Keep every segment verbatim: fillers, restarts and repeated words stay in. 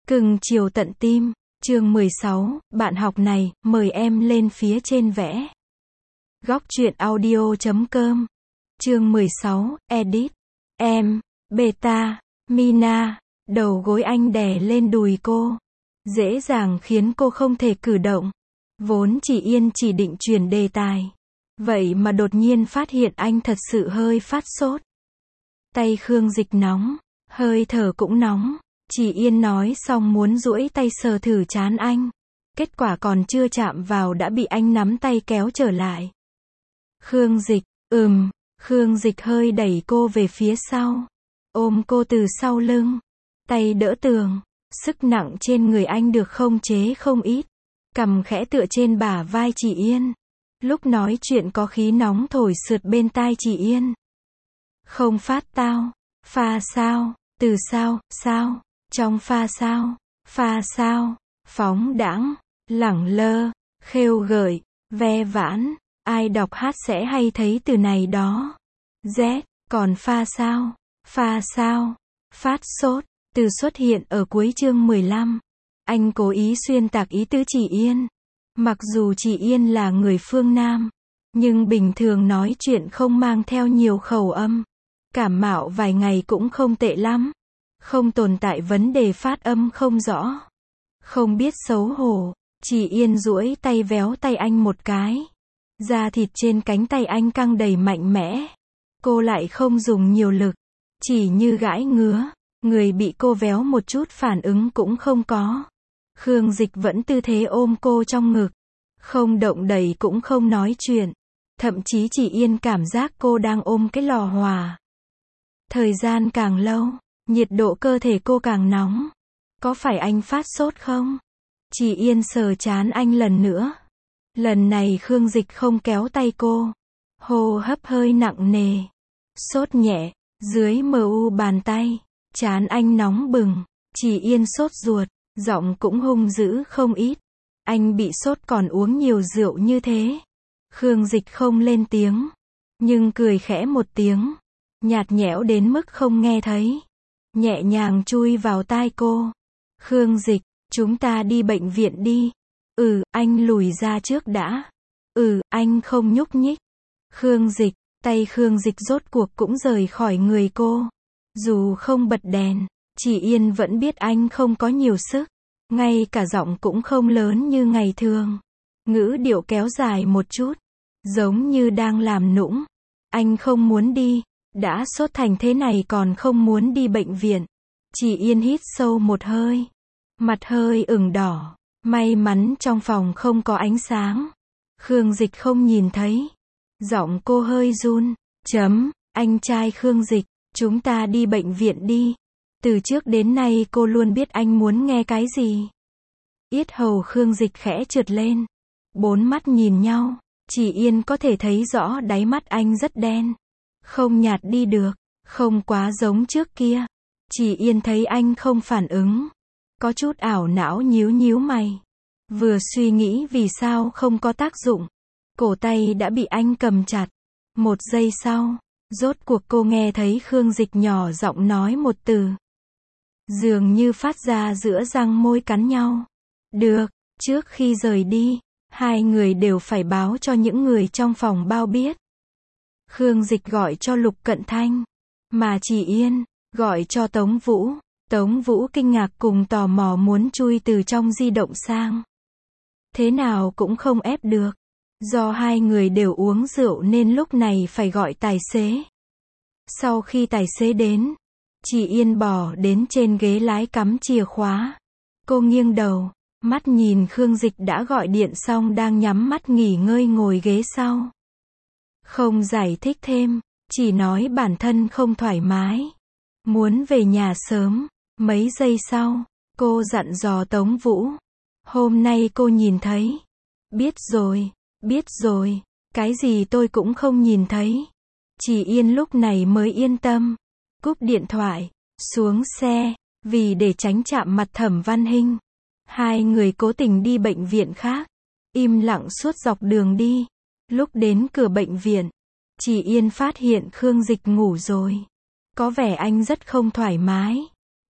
Cưng chiều tận tim, chương mười sáu, bạn học này, mời em lên phía trên vẽ. Góc truyện audio chấm com. Chương mười sáu, edit. Em, beta, Mina, đầu gối anh đè lên đùi cô. Dễ dàng khiến cô không thể cử động. Vốn chỉ Yên chỉ định chuyển đề tài. Vậy mà đột nhiên phát hiện anh thật sự hơi phát sốt. Tay Khương Dịch nóng, hơi thở cũng nóng. Chỉ Yên nói xong muốn duỗi tay sờ thử trán anh. Kết quả còn chưa chạm vào đã bị anh nắm tay kéo trở lại. Khương Dịch, ừm, Khương Dịch hơi đẩy cô về phía sau. Ôm cô từ sau lưng. Tay đỡ tường. Sức nặng trên người anh được khống chế không ít. Cằm khẽ tựa trên bả vai chị Yên. Lúc nói chuyện có khí nóng thổi sượt bên tai chị Yên. Không phát tao. Pha sao? Từ sao? Sao? Trong pha sao? Pha sao? Phóng đãng, lẳng lơ, khêu gợi, ve vãn. Ai đọc hát sẽ hay thấy từ này đó. Z, còn pha sao? Pha sao? Phát sốt. Từ xuất hiện ở cuối chương mười lăm. Anh cố ý xuyên tạc ý tứ chị Yên. Mặc dù chị Yên là người phương Nam, nhưng bình thường nói chuyện không mang theo nhiều khẩu âm. Cảm mạo vài ngày cũng không tệ lắm. Không tồn tại vấn đề phát âm không rõ. Không biết xấu hổ, chị Yên duỗi tay véo tay anh một cái. Da thịt trên cánh tay anh căng đầy mạnh mẽ. Cô lại không dùng nhiều lực, chỉ như gãi ngứa. Người bị cô véo một chút phản ứng cũng không có. Khương Dịch vẫn tư thế ôm cô trong ngực. Không động đậy cũng không nói chuyện. Thậm chí chị Yên cảm giác cô đang ôm cái lò hòa. Thời gian càng lâu, nhiệt độ cơ thể cô càng nóng. Có phải anh phát sốt không? Chị Yên sờ trán anh lần nữa. Lần này Khương Dịch không kéo tay cô. Hô hấp hơi nặng nề. Sốt nhẹ, dưới mờ u bàn tay. Trán anh nóng bừng. Chị Yên sốt ruột, giọng cũng hung dữ không ít. Anh bị sốt còn uống nhiều rượu như thế. Khương Dịch không lên tiếng, nhưng cười khẽ một tiếng. Nhạt nhẽo đến mức không nghe thấy. Nhẹ nhàng chui vào tai cô. Khương Dịch, chúng ta đi bệnh viện đi. Ừ, anh lùi ra trước đã. Ừ, anh không nhúc nhích. Khương Dịch, tay Khương Dịch rốt cuộc cũng rời khỏi người cô. Dù không bật đèn, chị Yên vẫn biết anh không có nhiều sức. Ngay cả giọng cũng không lớn như ngày thường. Ngữ điệu kéo dài một chút. Giống như đang làm nũng. Anh không muốn đi. Đã sốt thành thế này còn không muốn đi bệnh viện. Chị Yên hít sâu một hơi. Mặt hơi ửng đỏ. May mắn trong phòng không có ánh sáng. Khương Dịch không nhìn thấy. Giọng cô hơi run. Chấm, anh trai Khương Dịch, chúng ta đi bệnh viện đi. Từ trước đến nay cô luôn biết anh muốn nghe cái gì. Yết hầu Khương Dịch khẽ trượt lên. Bốn mắt nhìn nhau. Chị Yên có thể thấy rõ đáy mắt anh rất đen. Không nhạt đi được. Không quá giống trước kia. Chị Yên thấy anh không phản ứng. Có chút ảo não nhíu nhíu mày. Vừa suy nghĩ vì sao không có tác dụng. Cổ tay đã bị anh cầm chặt. Một giây sau, rốt cuộc cô nghe thấy Khương Dịch nhỏ giọng nói một từ. Dường như phát ra giữa răng môi cắn nhau. Được, trước khi rời đi, hai người đều phải báo cho những người trong phòng bao biết. Khương Dịch gọi cho Lục Cận Thanh, mà chị Yên gọi cho Tống Vũ. Tống Vũ kinh ngạc cùng tò mò muốn chui từ trong di động sang. Thế nào cũng không ép được. Do hai người đều uống rượu nên lúc này phải gọi tài xế. Sau khi tài xế đến, chị Yên bò đến trên ghế lái cắm chìa khóa. Cô nghiêng đầu, mắt nhìn Khương Dịch đã gọi điện xong đang nhắm mắt nghỉ ngơi ngồi ghế sau. Không giải thích thêm, chỉ nói bản thân không thoải mái. Muốn về nhà sớm. Mấy giây sau, cô dặn dò Tống Vũ. Hôm nay cô nhìn thấy. Biết rồi, biết rồi, cái gì tôi cũng không nhìn thấy. Chị Yên lúc này mới yên tâm. Cúp điện thoại, xuống xe, vì để tránh chạm mặt Thẩm Văn Hinh. Hai người cố tình đi bệnh viện khác. Im lặng suốt dọc đường đi. Lúc đến cửa bệnh viện, chị Yên phát hiện Khương Dịch ngủ rồi. Có vẻ anh rất không thoải mái.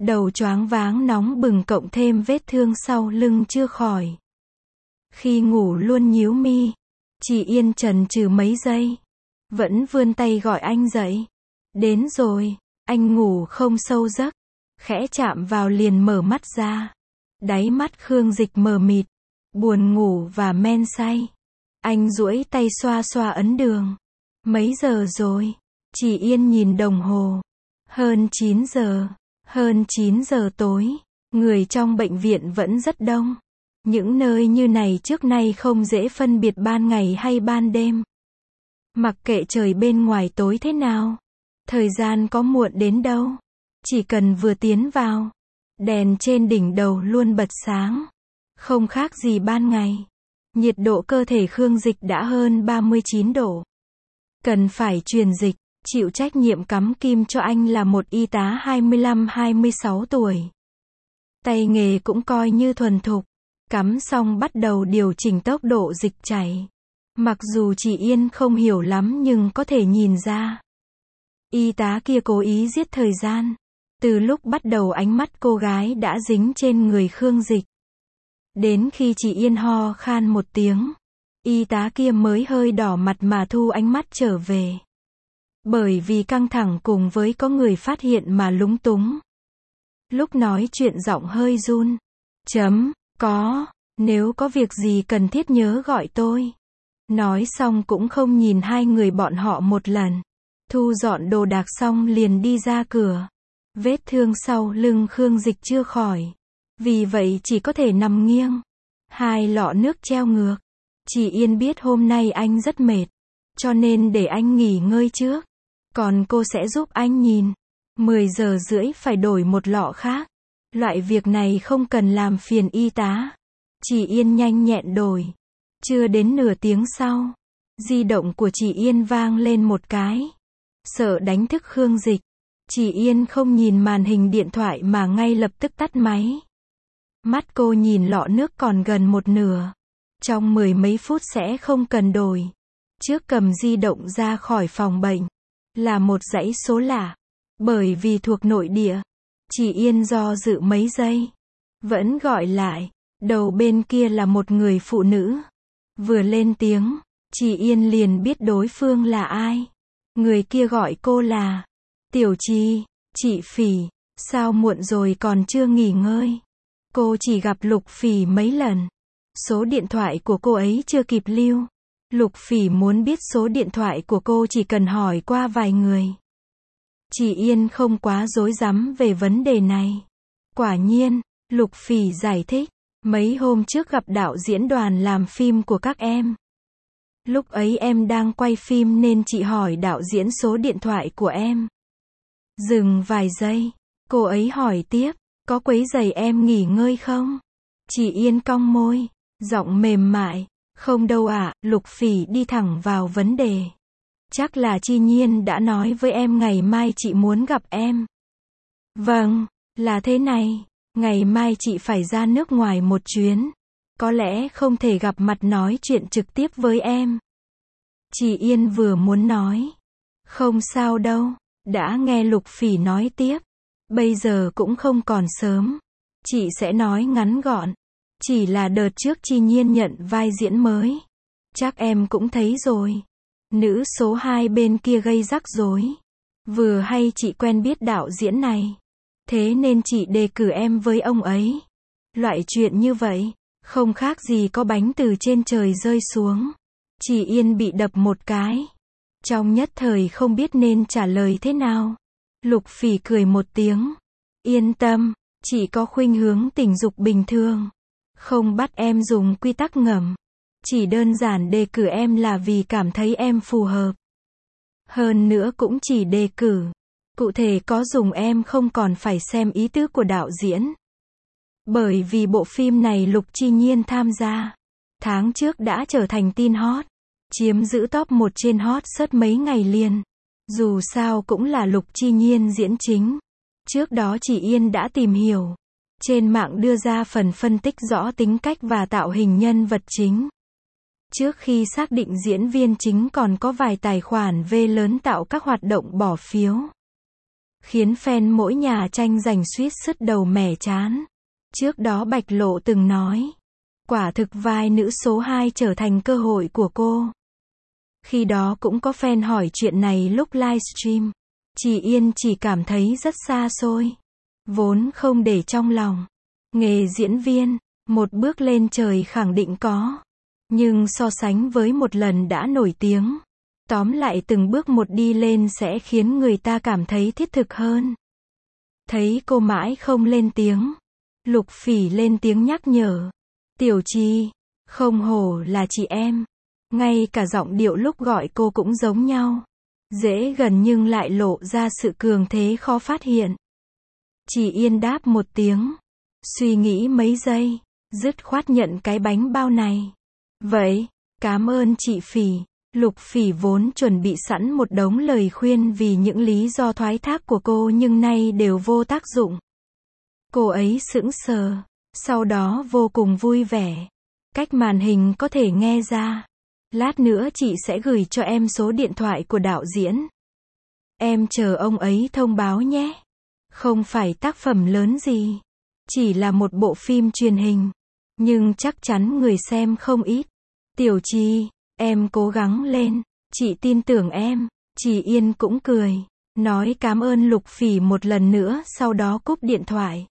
Đầu choáng váng nóng bừng cộng thêm vết thương sau lưng chưa khỏi. Khi ngủ luôn nhíu mi. Chị Yên chần chừ mấy giây. Vẫn vươn tay gọi anh dậy. Đến rồi. Anh ngủ không sâu giấc. Khẽ chạm vào liền mở mắt ra. Đáy mắt Khương Dịch mờ mịt. Buồn ngủ và men say. Anh duỗi tay xoa xoa ấn đường. Mấy giờ rồi? Chị Yên nhìn đồng hồ. Hơn chín giờ. Hơn chín giờ tối. Người trong bệnh viện vẫn rất đông. Những nơi như này trước nay không dễ phân biệt ban ngày hay ban đêm. Mặc kệ trời bên ngoài tối thế nào. Thời gian có muộn đến đâu. Chỉ cần vừa tiến vào. Đèn trên đỉnh đầu luôn bật sáng. Không khác gì ban ngày. Nhiệt độ cơ thể Khương Dịch đã hơn ba mươi chín độ. Cần phải truyền dịch. Chịu trách nhiệm cắm kim cho anh là một y tá hai mươi lăm hai mươi sáu tuổi. Tay nghề cũng coi như thuần thục. Cắm xong bắt đầu điều chỉnh tốc độ dịch chảy. Mặc dù chị Yên không hiểu lắm nhưng có thể nhìn ra. Y tá kia cố ý giết thời gian. Từ lúc bắt đầu ánh mắt cô gái đã dính trên người Khương Dịch. Đến khi chị Yên ho khan một tiếng. Y tá kia mới hơi đỏ mặt mà thu ánh mắt trở về. Bởi vì căng thẳng cùng với có người phát hiện mà lúng túng. Lúc nói chuyện giọng hơi run. Chấm, có, nếu có việc gì cần thiết nhớ gọi tôi. Nói xong cũng không nhìn hai người bọn họ một lần. Thu dọn đồ đạc xong liền đi ra cửa. Vết thương sau lưng Khương Dịch chưa khỏi. Vì vậy chỉ có thể nằm nghiêng. Hai lọ nước treo ngược. Chị Yên biết hôm nay anh rất mệt. Cho nên để anh nghỉ ngơi trước. Còn cô sẽ giúp anh nhìn. mười giờ rưỡi phải đổi một lọ khác. Loại việc này không cần làm phiền y tá. Chị Yên nhanh nhẹn đổi. Chưa đến nửa tiếng sau. Di động của chị Yên vang lên một cái. Sợ đánh thức Khương Dịch. Chị Yên không nhìn màn hình điện thoại mà ngay lập tức tắt máy. Mắt cô nhìn lọ nước còn gần một nửa. Trong mười mấy phút sẽ không cần đổi. Trước cầm di động ra khỏi phòng bệnh. Là một dãy số lạ. Bởi vì thuộc nội địa. Chị Yên do dự mấy giây. Vẫn gọi lại. Đầu bên kia là một người phụ nữ. Vừa lên tiếng. Chị Yên liền biết đối phương là ai. Người kia gọi cô là Tiểu Trì. Chị Phỉ. Sao muộn rồi còn chưa nghỉ ngơi. Cô chỉ gặp Lục Phỉ mấy lần. Số điện thoại của cô ấy chưa kịp lưu. Lục Phỉ muốn biết số điện thoại của cô chỉ cần hỏi qua vài người. Chị Yên không quá rối rắm về vấn đề này. Quả nhiên, Lục Phỉ giải thích. Mấy hôm trước gặp đạo diễn đoàn làm phim của các em. Lúc ấy em đang quay phim nên chị hỏi đạo diễn số điện thoại của em. Dừng vài giây. Cô ấy hỏi tiếp. Có quấy rầy em nghỉ ngơi không? Chị Yên cong môi. Giọng mềm mại. Không đâu ạ, à, Lục Phỉ đi thẳng vào vấn đề. Chắc là Chi Nhiên đã nói với em ngày mai chị muốn gặp em. Vâng, là thế này. Ngày mai chị phải ra nước ngoài một chuyến. Có lẽ không thể gặp mặt nói chuyện trực tiếp với em. Chị Yên vừa muốn nói. Không sao đâu. Đã nghe Lục Phỉ nói tiếp. Bây giờ cũng không còn sớm. Chị sẽ nói ngắn gọn. Chỉ là đợt trước Chi Nhiên nhận vai diễn mới. Chắc em cũng thấy rồi. Nữ số hai bên kia gây rắc rối. Vừa hay chị quen biết đạo diễn này. Thế nên chị đề cử em với ông ấy. Loại chuyện như vậy. Không khác gì có bánh từ trên trời rơi xuống. Chị Yên bị đập một cái. Trong nhất thời không biết nên trả lời thế nào. Lục Phỉ cười một tiếng. Yên tâm, chị có khuynh hướng tình dục bình thường. Không bắt em dùng quy tắc ngầm. Chỉ đơn giản đề cử em là vì cảm thấy em phù hợp. Hơn nữa cũng chỉ đề cử. Cụ thể có dùng em không còn phải xem ý tứ của đạo diễn. Bởi vì bộ phim này Lục Chi Nhiên tham gia. Tháng trước đã trở thành tin hot. Chiếm giữ top một trên hot search mấy ngày liền. Dù sao cũng là Lục Chi Nhiên diễn chính. Trước đó chị Yên đã tìm hiểu. Trên mạng đưa ra phần phân tích rõ tính cách và tạo hình nhân vật chính. Trước khi xác định diễn viên chính còn có vài tài khoản V lớn tạo các hoạt động bỏ phiếu. khiến fan mỗi nhà tranh giành suýt sứt đầu mẻ trán. Trước đó Bạch Lộ từng nói, quả thực vai nữ số hai trở thành cơ hội của cô. Khi đó cũng có fan hỏi chuyện này lúc livestream. Chị Yên chỉ cảm thấy rất xa xôi, vốn không để trong lòng. Nghề diễn viên, một bước lên trời khẳng định có, nhưng so sánh với một lần đã nổi tiếng, tóm lại từng bước một đi lên sẽ khiến người ta cảm thấy thiết thực hơn. Thấy cô mãi không lên tiếng, Lục Phỉ lên tiếng nhắc nhở. Tiểu Chi, không hổ là chị em. Ngay cả giọng điệu lúc gọi cô cũng giống nhau. Dễ gần nhưng lại lộ ra sự cường thế khó phát hiện. Chị Yên đáp một tiếng. Suy nghĩ mấy giây, dứt khoát nhận cái bánh bao này. Vậy, cảm ơn chị Phỉ. Lục Phỉ vốn chuẩn bị sẵn một đống lời khuyên vì những lý do thoái thác của cô nhưng nay đều vô tác dụng. Cô ấy sững sờ, sau đó vô cùng vui vẻ. Cách màn hình có thể nghe ra. Lát nữa chị sẽ gửi cho em số điện thoại của đạo diễn. Em chờ ông ấy thông báo nhé. Không phải tác phẩm lớn gì, chỉ là một bộ phim truyền hình, nhưng chắc chắn người xem không ít. Tiểu Chi, em cố gắng lên, chị tin tưởng em. Chị Yên cũng cười, nói cảm ơn Lục Phỉ một lần nữa sau đó cúp điện thoại.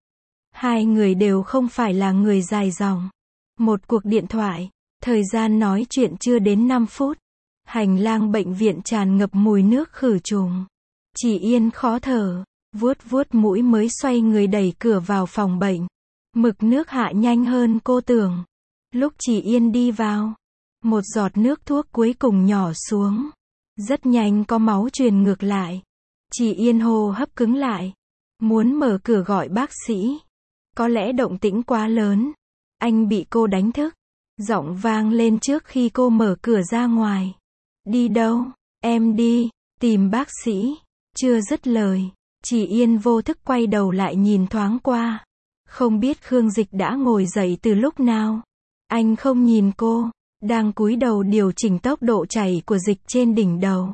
Hai người đều không phải là người dài dòng. Một cuộc điện thoại, thời gian nói chuyện chưa đến năm phút. Hành lang bệnh viện tràn ngập mùi nước khử trùng. Chị Yên khó thở, vuốt vuốt mũi mới xoay người đẩy cửa vào phòng bệnh. Mực nước hạ nhanh hơn cô tưởng. Lúc chị Yên đi vào, một giọt nước thuốc cuối cùng nhỏ xuống. Rất nhanh có máu truyền ngược lại. Chị Yên hô hấp cứng lại. Muốn mở cửa gọi bác sĩ. Có lẽ động tĩnh quá lớn. Anh bị cô đánh thức. Giọng vang lên trước khi cô mở cửa ra ngoài. Đi đâu? Em đi, tìm bác sĩ. Chưa dứt lời, chị Yên vô thức quay đầu lại nhìn thoáng qua. Không biết Khương Dịch đã ngồi dậy từ lúc nào. Anh không nhìn cô, đang cúi đầu điều chỉnh tốc độ chảy của dịch trên đỉnh đầu.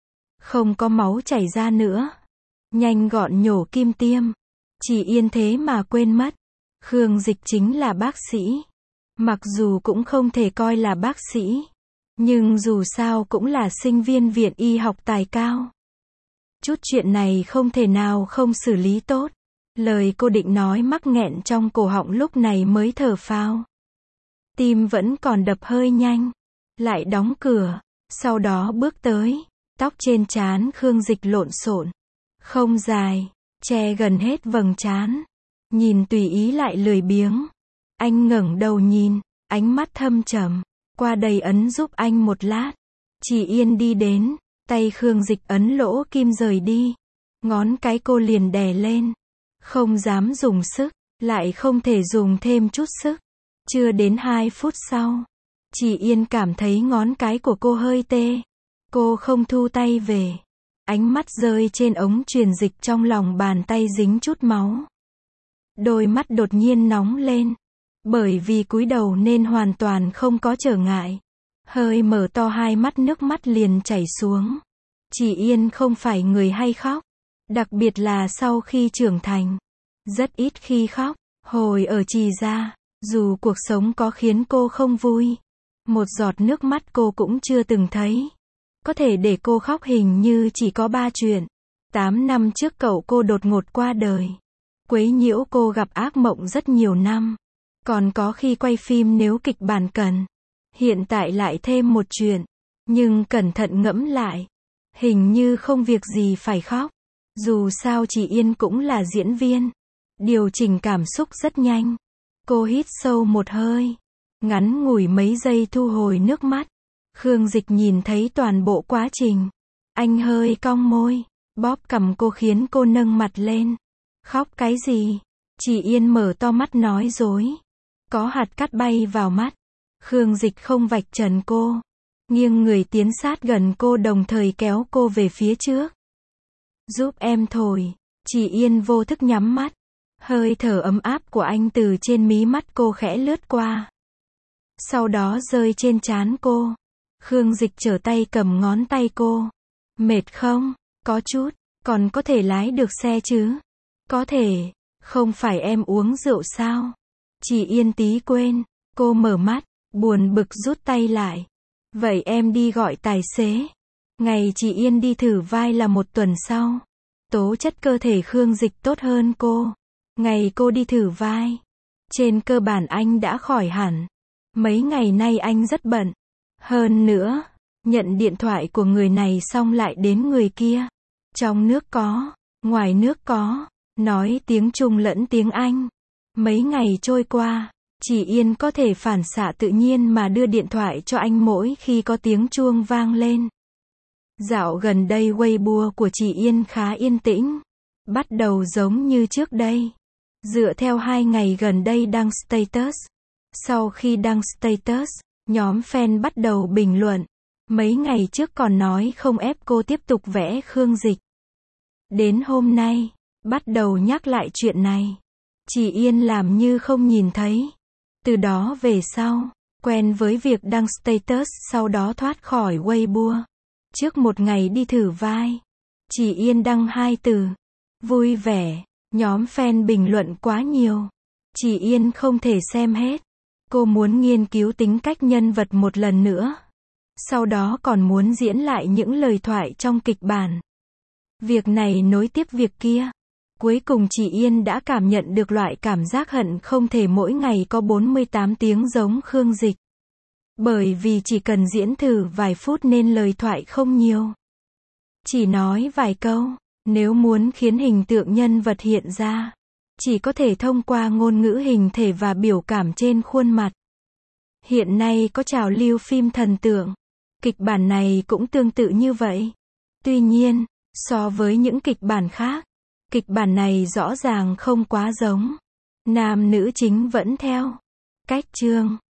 Không có máu chảy ra nữa. Nhanh gọn nhổ kim tiêm. Chị Yên thế mà quên mất. Khương Dịch chính là bác sĩ. Mặc dù cũng không thể coi là bác sĩ, nhưng dù sao cũng là sinh viên viện y học tài cao. Chút chuyện này không thể nào không xử lý tốt. Lời cô định nói mắc nghẹn trong cổ họng lúc này mới thở phào. Tim vẫn còn đập hơi nhanh. Lại đóng cửa, sau đó bước tới. Tóc trên trán Khương Dịch lộn xộn, không dài, che gần hết vầng trán. Nhìn tùy ý lại lười biếng. Anh ngẩng đầu nhìn, ánh mắt thâm trầm. Qua đây ấn giúp anh một lát. Chị Yên đi đến, tay Khương Dịch ấn lỗ kim rời đi. Ngón cái cô liền đè lên. Không dám dùng sức, lại không thể dùng thêm chút sức. Chưa đến hai phút sau, chị Yên cảm thấy ngón cái của cô hơi tê. Cô không thu tay về. Ánh mắt rơi trên ống truyền dịch trong lòng bàn tay dính chút máu. Đôi mắt đột nhiên nóng lên. Bởi vì cúi đầu nên hoàn toàn không có trở ngại. Hơi mở to hai mắt nước mắt liền chảy xuống. Chị Yên không phải người hay khóc. Đặc biệt là sau khi trưởng thành. Rất ít khi khóc. Hồi ở Trì Gia, dù cuộc sống có khiến cô không vui, một giọt nước mắt cô cũng chưa từng thấy. Có thể để cô khóc hình như chỉ có ba chuyện. Tám năm trước cậu cô đột ngột qua đời. Quấy nhiễu cô gặp ác mộng rất nhiều năm. Còn có khi quay phim nếu kịch bản cần. Hiện tại lại thêm một chuyện. Nhưng cẩn thận ngẫm lại, hình như không việc gì phải khóc. Dù sao chị Yên cũng là diễn viên. Điều chỉnh cảm xúc rất nhanh. Cô hít sâu một hơi. Ngắn ngủi mấy giây thu hồi nước mắt. Khương Dịch nhìn thấy toàn bộ quá trình. Anh hơi cong môi, bóp cằm cô khiến cô nâng mặt lên. Khóc cái gì? Chị Yên mở to mắt nói dối. Có hạt cát bay vào mắt. Khương Dịch không vạch trần cô. Nghiêng người tiến sát gần cô đồng thời kéo cô về phía trước. Giúp em thổi. Chị Yên vô thức nhắm mắt. Hơi thở ấm áp của anh từ trên mí mắt cô khẽ lướt qua. Sau đó rơi trên trán cô. Khương Dịch trở tay cầm ngón tay cô. Mệt không? Có chút. Còn có thể lái được xe chứ? Có thể. Không phải em uống rượu sao? Chị Yên tí quên. Cô mở mắt, buồn bực rút tay lại. Vậy em đi gọi tài xế. Ngày chị Yên đi thử vai là một tuần sau. Tố chất cơ thể Khương Dịch tốt hơn cô. Ngày cô đi thử vai, trên cơ bản anh đã khỏi hẳn. Mấy ngày nay anh rất bận. Hơn nữa, nhận điện thoại của người này xong lại đến người kia. Trong nước có, ngoài nước có, nói tiếng Trung lẫn tiếng Anh. Mấy ngày trôi qua, chị Yên có thể phản xạ tự nhiên mà đưa điện thoại cho anh mỗi khi có tiếng chuông vang lên. Dạo gần đây Weibo của chị Yên khá yên tĩnh. Bắt đầu giống như trước đây. Dựa theo hai ngày gần đây đăng status. Sau khi đăng status, nhóm fan bắt đầu bình luận. Mấy ngày trước còn nói không ép cô tiếp tục vẽ Khương Dịch. Đến hôm nay, bắt đầu nhắc lại chuyện này. Chị Yên làm như không nhìn thấy. Từ đó về sau, quen với việc đăng status sau đó thoát khỏi Weibo. Trước một ngày đi thử vai, chị Yên đăng hai từ. Vui vẻ. Nhóm fan bình luận quá nhiều. Chị Yên không thể xem hết. Cô muốn nghiên cứu tính cách nhân vật một lần nữa. Sau đó còn muốn diễn lại những lời thoại trong kịch bản. Việc này nối tiếp việc kia. Cuối cùng chị Yên đã cảm nhận được loại cảm giác hận không thể mỗi ngày có bốn mươi tám tiếng giống Khương Dịch. Bởi vì chỉ cần diễn thử vài phút nên lời thoại không nhiều. Chỉ nói vài câu. Nếu muốn khiến hình tượng nhân vật hiện ra, chỉ có thể thông qua ngôn ngữ hình thể và biểu cảm trên khuôn mặt. Hiện nay có trào lưu phim thần tượng. Kịch bản này cũng tương tự như vậy. Tuy nhiên, so với những kịch bản khác, kịch bản này rõ ràng không quá giống. Nam nữ chính vẫn theo cách chương,